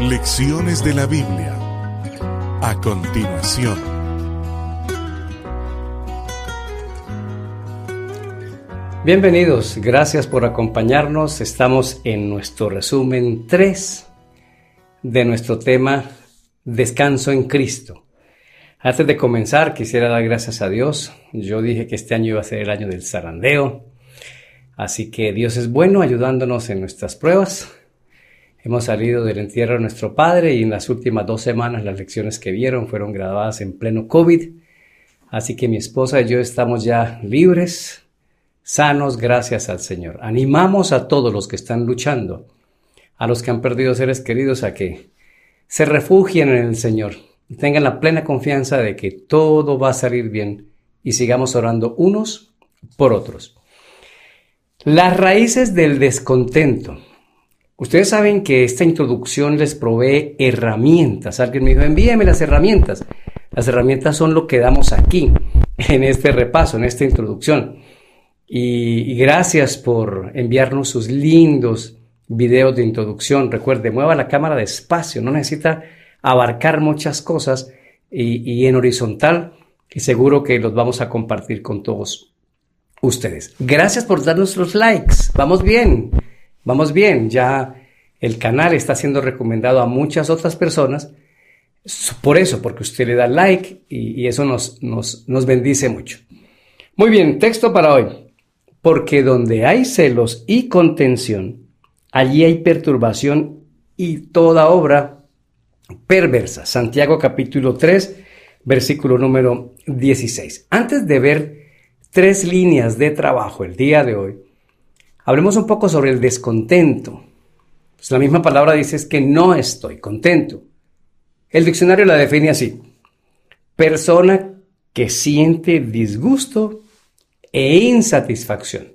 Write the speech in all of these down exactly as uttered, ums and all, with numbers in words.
Lecciones de la Biblia. A continuación. Bienvenidos, gracias por acompañarnos. Estamos en nuestro resumen tres de nuestro tema Descanso en Cristo. Antes de comenzar, quisiera dar gracias a Dios. Yo dije que este año iba a ser el año del zarandeo. Así que Dios es bueno ayudándonos en nuestras pruebas. Hemos salido del entierro de nuestro padre y en las últimas dos semanas las lecciones que vieron fueron grabadas en pleno COVID. Así que mi esposa y yo estamos ya libres, sanos, gracias al Señor. Animamos a todos los que están luchando, a los que han perdido seres queridos, a que se refugien en el Señor y tengan la plena confianza de que todo va a salir bien y sigamos orando unos por otros. Las raíces del descontento. Ustedes saben que esta introducción les provee herramientas. Alguien me dijo, envíeme las herramientas. Las herramientas son lo que damos aquí, en este repaso, en esta introducción. Y, y gracias por enviarnos sus lindos videos de introducción. Recuerde, mueva la cámara despacio, no necesita abarcar muchas cosas y, y en horizontal. Y seguro que los vamos a compartir con todos ustedes. Gracias por darnos los likes. Vamos bien. Vamos bien, ya el canal está siendo recomendado a muchas otras personas, por eso, porque usted le da like y, y eso nos, nos, nos bendice mucho. Muy bien, texto para hoy. Porque donde hay celos y contención, allí hay perturbación y toda obra perversa. Santiago capítulo tres, versículo número dieciséis. Antes de ver tres líneas de trabajo el día de hoy, hablemos un poco sobre el descontento. Pues la misma palabra dice es que no estoy contento. El diccionario la define así: persona que siente disgusto e insatisfacción.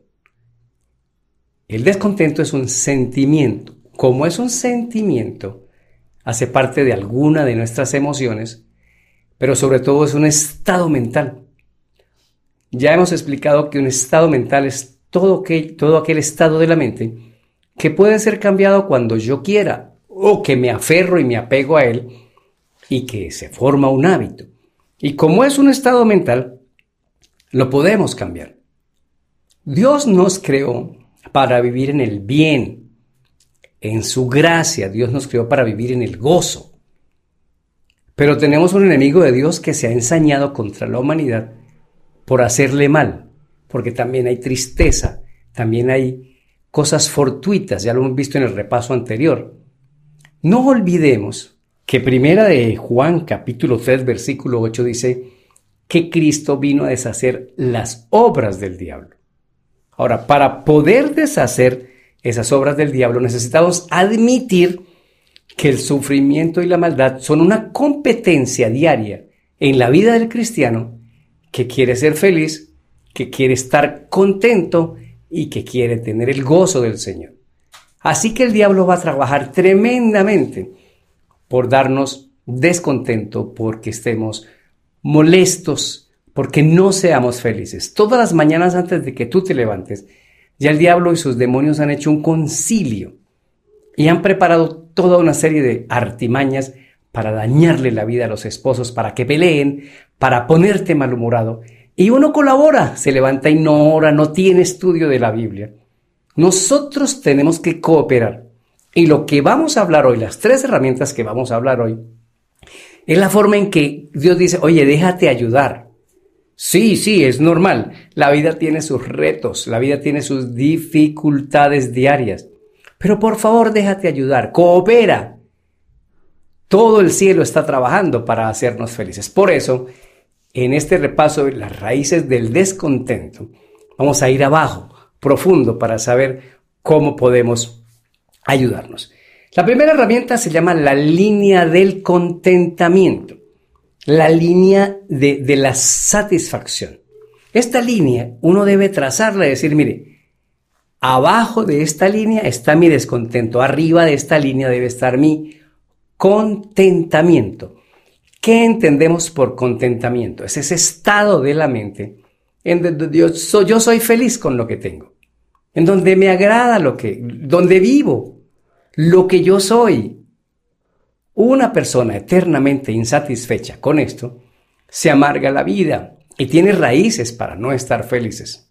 El descontento es un sentimiento. Como es un sentimiento, hace parte de alguna de nuestras emociones, pero sobre todo es un estado mental. Ya hemos explicado que un estado mental es Todo aquel, todo aquel estado de la mente que puede ser cambiado cuando yo quiera o que me aferro y me apego a él y que se forma un hábito. Y como es un estado mental, lo podemos cambiar. Dios nos creó para vivir en el bien, en su gracia. Dios nos creó para vivir en el gozo. Pero tenemos un enemigo de Dios que se ha ensañado contra la humanidad por hacerle mal. Porque también hay tristeza, también hay cosas fortuitas, ya lo hemos visto en el repaso anterior. No olvidemos que primera de Juan capítulo tres versículo ocho dice que Cristo vino a deshacer las obras del diablo. Ahora, para poder deshacer esas obras del diablo necesitamos admitir que el sufrimiento y la maldad son una competencia diaria en la vida del cristiano que quiere ser feliz, que quiere estar contento y que quiere tener el gozo del Señor. Así que el diablo va a trabajar tremendamente por darnos descontento, porque estemos molestos, porque no seamos felices. Todas las mañanas antes de que tú te levantes, ya el diablo y sus demonios han hecho un concilio y han preparado toda una serie de artimañas para dañarle la vida a los esposos, para que peleen, para ponerte malhumorado. Y uno colabora, se levanta y no ora, no tiene estudio de la Biblia. Nosotros tenemos que cooperar. Y lo que vamos a hablar hoy, las tres herramientas que vamos a hablar hoy, es la forma en que Dios dice, oye, déjate ayudar. Sí, sí, es normal. La vida tiene sus retos, la vida tiene sus dificultades diarias. Pero por favor, déjate ayudar, coopera. Todo el cielo está trabajando para hacernos felices. Por eso, en este repaso de las raíces del descontento, vamos a ir abajo, profundo, para saber cómo podemos ayudarnos. La primera herramienta se llama la línea del contentamiento, la línea de, de la satisfacción. Esta línea uno debe trazarla y decir, mire, abajo de esta línea está mi descontento, arriba de esta línea debe estar mi contentamiento. ¿Qué entendemos por contentamiento? Es ese estado de la mente en donde yo soy, yo soy feliz con lo que tengo, en donde me agrada lo que, donde vivo, lo que yo soy. Una persona eternamente insatisfecha con esto se amarga la vida y tiene raíces para no estar felices.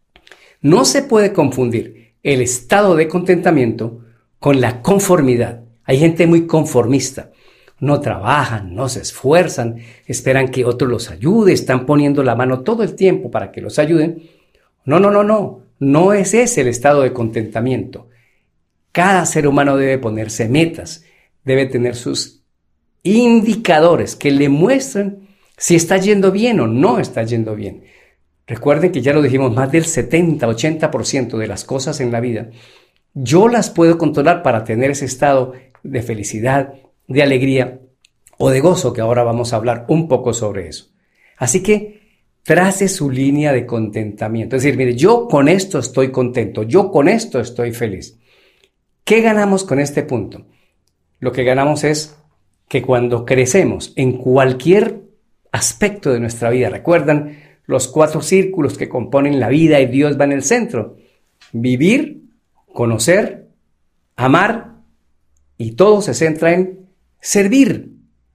No se puede confundir el estado de contentamiento con la conformidad. Hay gente muy conformista. No trabajan, no se esfuerzan, esperan que otro los ayude, están poniendo la mano todo el tiempo para que los ayuden. No, no, no, no. No es ese el estado de contentamiento. Cada ser humano debe ponerse metas, debe tener sus indicadores que le muestren si está yendo bien o no está yendo bien. Recuerden que ya lo dijimos, más del setenta, ochenta por ciento de las cosas en la vida, yo las puedo controlar para tener ese estado de felicidad, de alegría o de gozo, que ahora vamos a hablar un poco sobre eso. Así que trace su línea de contentamiento. Es decir, mire, yo con esto estoy contento, yo con esto estoy feliz. ¿Qué ganamos con este punto? Lo que ganamos es que cuando crecemos en cualquier aspecto de nuestra vida, ¿recuerdan los cuatro círculos que componen la vida y Dios va en el centro? Vivir, conocer, amar, y todo se centra en servir.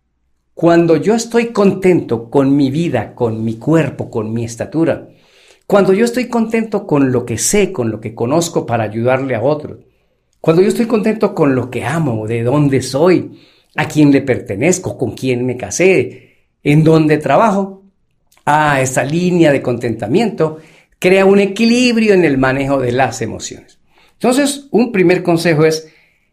Cuando yo estoy contento con mi vida, con mi cuerpo, con mi estatura, cuando yo estoy contento con lo que sé, con lo que conozco para ayudarle a otros, cuando yo estoy contento con lo que amo, de dónde soy, a quién le pertenezco, con quién me casé, en dónde trabajo, ah, esa línea de contentamiento crea un equilibrio en el manejo de las emociones. Entonces, un primer consejo es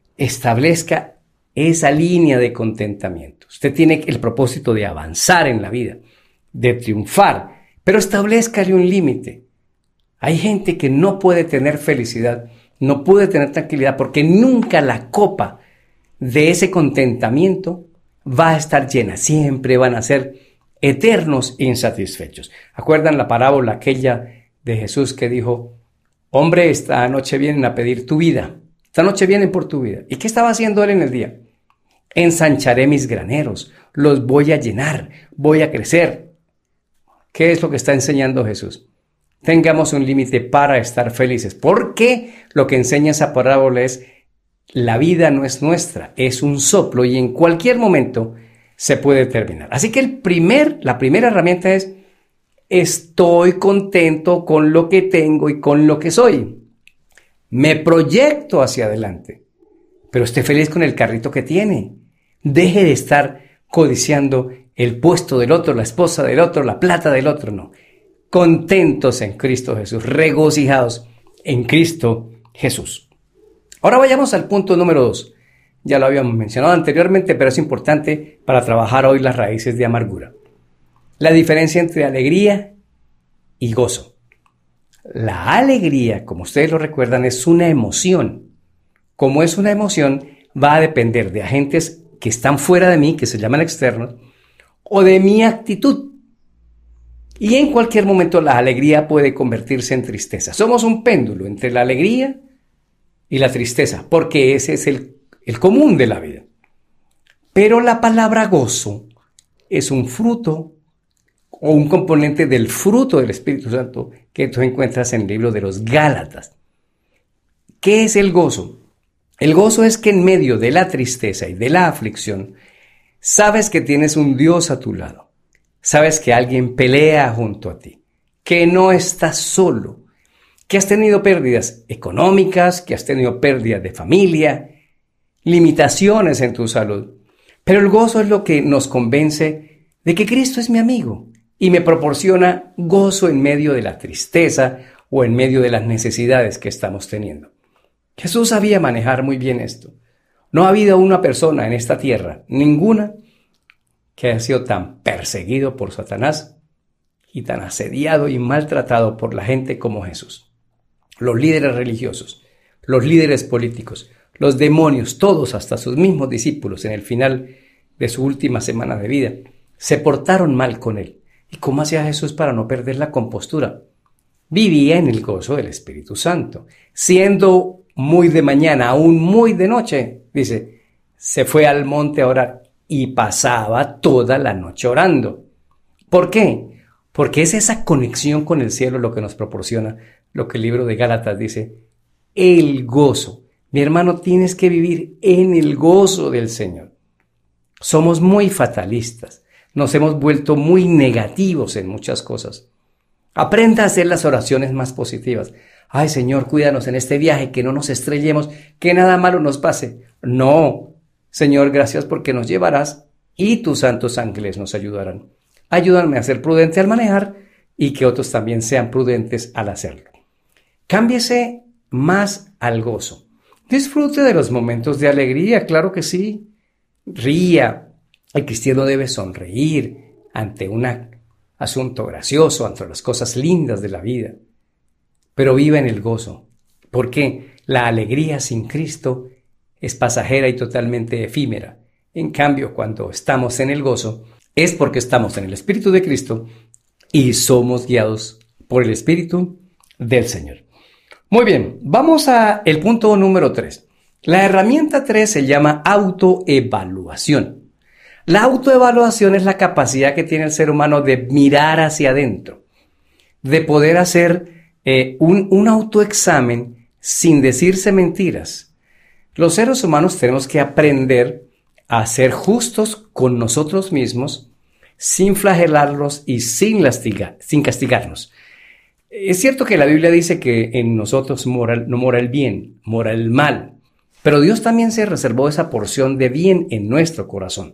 establezca esa línea de contentamiento. Usted tiene el propósito de avanzar en la vida, de triunfar, pero establezcale un límite. Hay gente que no puede tener felicidad, no puede tener tranquilidad porque nunca la copa de ese contentamiento va a estar llena. Siempre van a ser eternos insatisfechos. ¿Acuerdan la parábola aquella de Jesús que dijo, hombre, esta noche vienen a pedir tu vida? Esta noche vienen por tu vida. ¿Y qué estaba haciendo él en el día? Ensancharé mis graneros, los voy a llenar, voy a crecer. ¿Qué es lo que está enseñando Jesús? Tengamos un límite para estar felices, porque lo que enseña esa parábola es la vida no es nuestra, es un soplo y en cualquier momento se puede terminar. Así que el primer, la primera herramienta es estoy contento con lo que tengo y con lo que soy. Me proyecto hacia adelante, pero esté feliz con el carrito que tiene. Deje de estar codiciando el puesto del otro, la esposa del otro, la plata del otro, no. Contentos en Cristo Jesús, regocijados en Cristo Jesús. Ahora vayamos al punto número dos. Ya lo habíamos mencionado anteriormente, pero es importante para trabajar hoy las raíces de amargura. La diferencia entre alegría y gozo. La alegría, como ustedes lo recuerdan, es una emoción. Como es una emoción, va a depender de agentes que están fuera de mí, que se llaman externos, o de mi actitud. Y en cualquier momento la alegría puede convertirse en tristeza. Somos un péndulo entre la alegría y la tristeza, porque ese es el, el común de la vida. Pero la palabra gozo es un fruto o un componente del fruto del Espíritu Santo que tú encuentras en el libro de los Gálatas. ¿Qué es el gozo? El gozo es que en medio de la tristeza y de la aflicción, sabes que tienes un Dios a tu lado. Sabes que alguien pelea junto a ti, que no estás solo, que has tenido pérdidas económicas, que has tenido pérdidas de familia, limitaciones en tu salud. Pero el gozo es lo que nos convence de que Cristo es mi amigo y me proporciona gozo en medio de la tristeza o en medio de las necesidades que estamos teniendo. Jesús sabía manejar muy bien esto. No ha habido una persona en esta tierra, ninguna, que haya sido tan perseguido por Satanás y tan asediado y maltratado por la gente como Jesús. Los líderes religiosos, los líderes políticos, los demonios, todos, hasta sus mismos discípulos en el final de su última semana de vida, se portaron mal con él. ¿Y cómo hacía Jesús para no perder la compostura? Vivía en el gozo del Espíritu Santo. Siendo muy de mañana, aún muy de noche, dice, se fue al monte a orar y pasaba toda la noche orando. ¿Por qué? Porque es esa conexión con el cielo lo que nos proporciona lo que el libro de Gálatas dice, el gozo. Mi hermano, tienes que vivir en el gozo del Señor. Somos muy fatalistas. Nos hemos vuelto muy negativos en muchas cosas. Aprenda a hacer las oraciones más positivas. Ay, Señor, cuídanos en este viaje, que no nos estrellemos, que nada malo nos pase. No, Señor, gracias porque nos llevarás y tus santos ángeles nos ayudarán. Ayúdame a ser prudente al manejar y que otros también sean prudentes al hacerlo. Cámbiese más al gozo. Disfrute de los momentos de alegría, claro que sí. Ría. El cristiano debe sonreír ante un asunto gracioso, ante las cosas lindas de la vida. Pero viva en el gozo, porque la alegría sin Cristo es pasajera y totalmente efímera. En cambio, cuando estamos en el gozo, es porque estamos en el Espíritu de Cristo y somos guiados por el Espíritu del Señor. Muy bien, vamos a el punto número tres. La herramienta tres se llama autoevaluación. La autoevaluación es la capacidad que tiene el ser humano de mirar hacia adentro, de poder hacer eh, un, un autoexamen sin decirse mentiras. Los seres humanos tenemos que aprender a ser justos con nosotros mismos, sin flagelarlos y sin, lastigar, sin castigarnos. Es cierto que la Biblia dice que en nosotros mora, no mora el bien, mora el mal, pero Dios también se reservó esa porción de bien en nuestro corazón.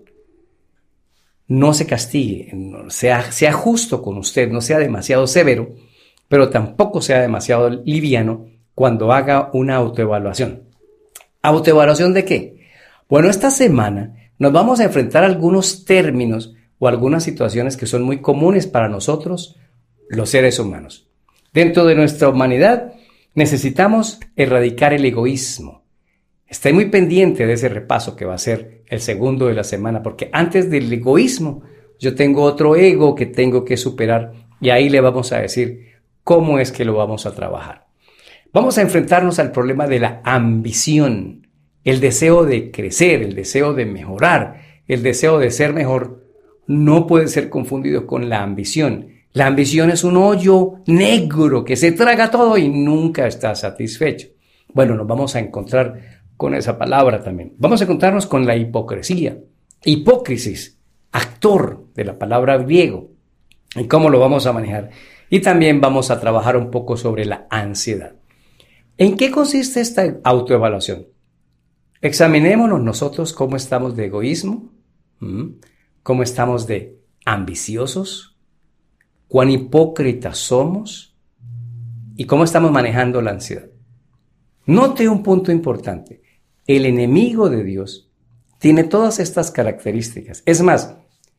No se castigue, sea, sea justo con usted, no sea demasiado severo, pero tampoco sea demasiado liviano cuando haga una autoevaluación. ¿Autoevaluación de qué? Bueno, esta semana nos vamos a enfrentar a algunos términos o algunas situaciones que son muy comunes para nosotros, los seres humanos. Dentro de nuestra humanidad necesitamos erradicar el egoísmo. Esté muy pendiente de ese repaso que va a ser el segundo de la semana, porque antes del egoísmo yo tengo otro ego que tengo que superar y ahí le vamos a decir cómo es que lo vamos a trabajar. Vamos a enfrentarnos al problema de la ambición, el deseo de crecer, el deseo de mejorar, el deseo de ser mejor. No puede ser confundido con la ambición. La ambición es un hoyo negro que se traga todo y nunca está satisfecho. Bueno, nos vamos a encontrar con esa palabra también. Vamos a encontrarnos con la hipocresía. Hipócrisis, actor de la palabra griego. ¿Y cómo lo vamos a manejar? Y también vamos a trabajar un poco sobre la ansiedad. ¿En qué consiste esta autoevaluación? Examinémonos nosotros cómo estamos de egoísmo, cómo estamos de ambiciosos, cuán hipócritas somos y cómo estamos manejando la ansiedad. Note un punto importante. El enemigo de Dios tiene todas estas características. Es más,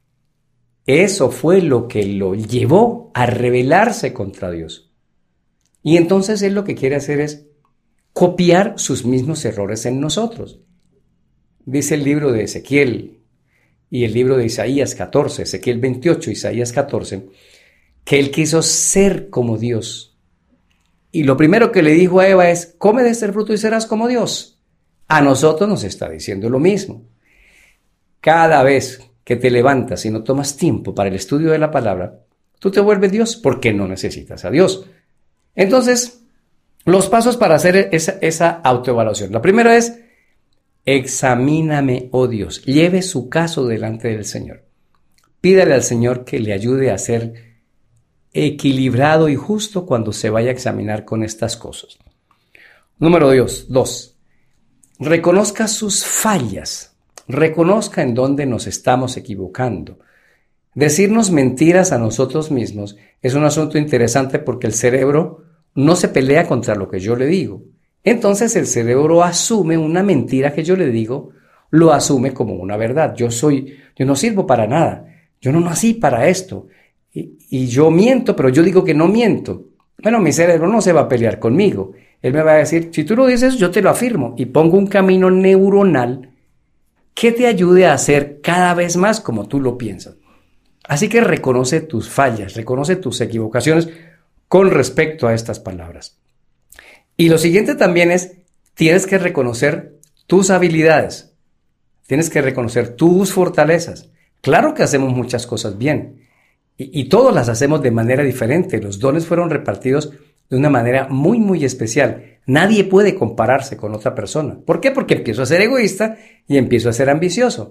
eso fue lo que lo llevó a rebelarse contra Dios. Y entonces él lo que quiere hacer es copiar sus mismos errores en nosotros. Dice el libro de Ezequiel y el libro de Isaías catorce, Ezequiel veintiocho, Isaías catorce, que él quiso ser como Dios. Y lo primero que le dijo a Eva es, come de este fruto y serás como Dios. A nosotros nos está diciendo lo mismo. Cada vez que te levantas y no tomas tiempo para el estudio de la palabra, tú te vuelves Dios porque no necesitas a Dios. Entonces, los pasos para hacer esa, esa autoevaluación. La primera es, examíname, oh Dios. Lleve su caso delante del Señor. Pídale al Señor que le ayude a ser equilibrado y justo cuando se vaya a examinar con estas cosas. Número dos, dos. Reconozca sus fallas. Reconozca en dónde nos estamos equivocando. Decirnos mentiras a nosotros mismos es un asunto interesante porque el cerebro no se pelea contra lo que yo le digo. Entonces el cerebro asume una mentira que yo le digo, lo asume como una verdad. Yo soy, yo no sirvo para nada. Yo no nací para esto. Y, y yo miento, pero yo digo que no miento. Bueno, mi cerebro no se va a pelear conmigo. Él me va a decir, si tú lo dices, yo te lo afirmo. Y pongo un camino neuronal que te ayude a hacer cada vez más como tú lo piensas. Así que reconoce tus fallas, reconoce tus equivocaciones con respecto a estas palabras. Y lo siguiente también es, tienes que reconocer tus habilidades. Tienes que reconocer tus fortalezas. Claro que hacemos muchas cosas bien. Y, y todos las hacemos de manera diferente. Los dones fueron repartidos de una manera muy, muy especial. Nadie puede compararse con otra persona. ¿Por qué? Porque empiezo a ser egoísta y empiezo a ser ambicioso.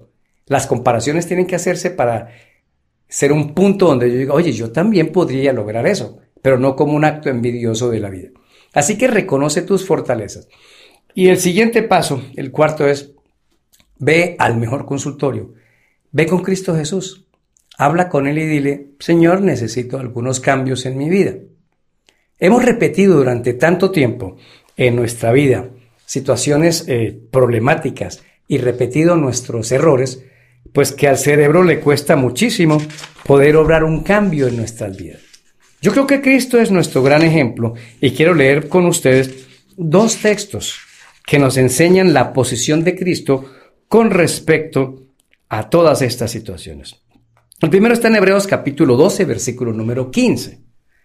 Las comparaciones tienen que hacerse para ser un punto donde yo diga, oye, yo también podría lograr eso, pero no como un acto envidioso de la vida. Así que reconoce tus fortalezas. Y el siguiente paso, el cuarto es, ve al mejor consultorio. Ve con Cristo Jesús. Habla con Él y dile, Señor, necesito algunos cambios en mi vida. Hemos repetido durante tanto tiempo en nuestra vida situaciones eh, problemáticas y repetido nuestros errores, pues que al cerebro le cuesta muchísimo poder obrar un cambio en nuestras vidas. Yo creo que Cristo es nuestro gran ejemplo y quiero leer con ustedes dos textos que nos enseñan la posición de Cristo con respecto a todas estas situaciones. El primero está en Hebreos capítulo doce, versículo número quince.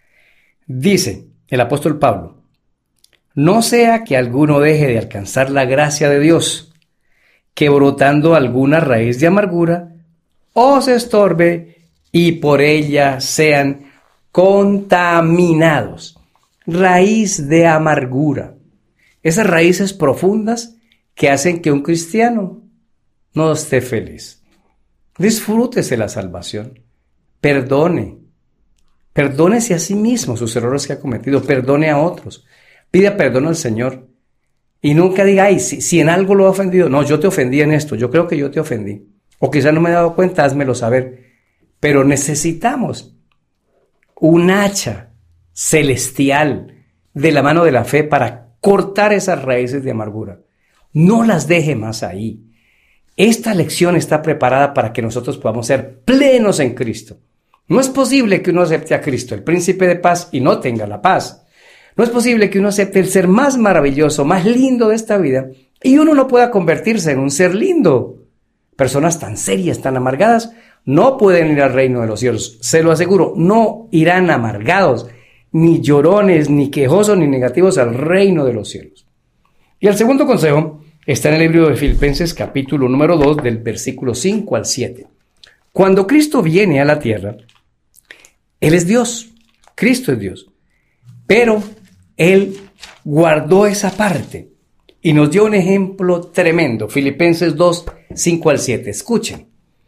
Dice el apóstol Pablo, no sea que alguno deje de alcanzar la gracia de Dios, que brotando alguna raíz de amargura os estorbe y por ella sean contaminados. Raíz de amargura. Esas raíces profundas que hacen que un cristiano no esté feliz. Disfrútese la salvación. Perdone. Perdónese a sí mismo sus errores que ha cometido. Perdone a otros. Pida perdón al Señor. Y nunca diga, ay, si, si en algo lo he ofendido. No, yo te ofendí en esto. Yo creo que yo te ofendí. O quizás no me he dado cuenta, házmelo saber. Pero necesitamos un hacha celestial de la mano de la fe para cortar esas raíces de amargura. No las deje más ahí. Esta lección está preparada para que nosotros podamos ser plenos en Cristo. No es posible que uno acepte a Cristo, el príncipe de paz, y no tenga la paz. No es posible que uno acepte el ser más maravilloso, más lindo de esta vida, y uno no pueda convertirse en un ser lindo. Personas tan serias, tan amargadas, no pueden ir al reino de los cielos. Se lo aseguro, no irán amargados, ni llorones, ni quejosos, ni negativos al reino de los cielos. Y el segundo consejo está en el libro de Filipenses capítulo número dos, del versículo cinco al siete. Cuando Cristo viene a la tierra, Él es Dios, Cristo es Dios, pero Él guardó esa parte y nos dio un ejemplo tremendo. Filipenses dos, cinco al siete. Escuchen.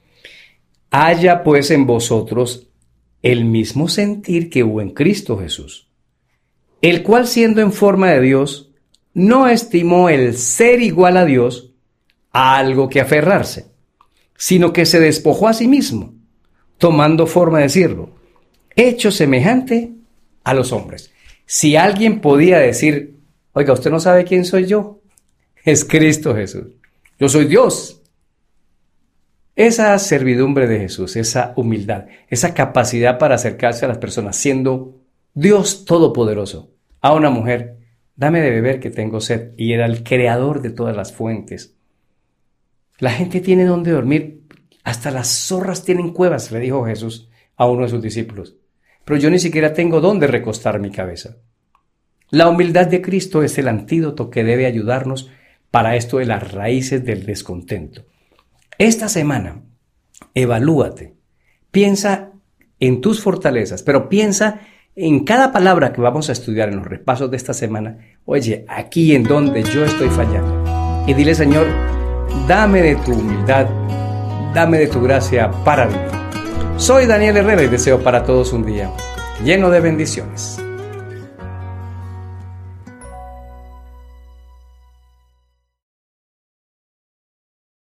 Haya pues en vosotros el mismo sentir que hubo en Cristo Jesús, el cual siendo en forma de Dios, no estimó el ser igual a Dios a algo que aferrarse, sino que se despojó a sí mismo, tomando forma de siervo, hecho semejante a los hombres. Si alguien podía decir, oiga, usted no sabe quién soy yo, es Cristo Jesús. Yo soy Dios. Esa servidumbre de Jesús, esa humildad, esa capacidad para acercarse a las personas, siendo Dios todopoderoso, a una mujer, dame de beber que tengo sed, y era el creador de todas las fuentes. La gente tiene donde dormir, hasta las zorras tienen cuevas, le dijo Jesús a uno de sus discípulos, pero yo ni siquiera tengo donde recostar mi cabeza. La humildad de Cristo es el antídoto que debe ayudarnos para esto de las raíces del descontento. Esta semana, evalúate, piensa en tus fortalezas, pero piensa en cada palabra que vamos a estudiar en los repasos de esta semana. Oye, aquí en donde yo estoy fallando. Y dile, Señor, dame de tu humildad, dame de tu gracia para vivir. Soy Daniel Herrera y deseo para todos un día lleno de bendiciones.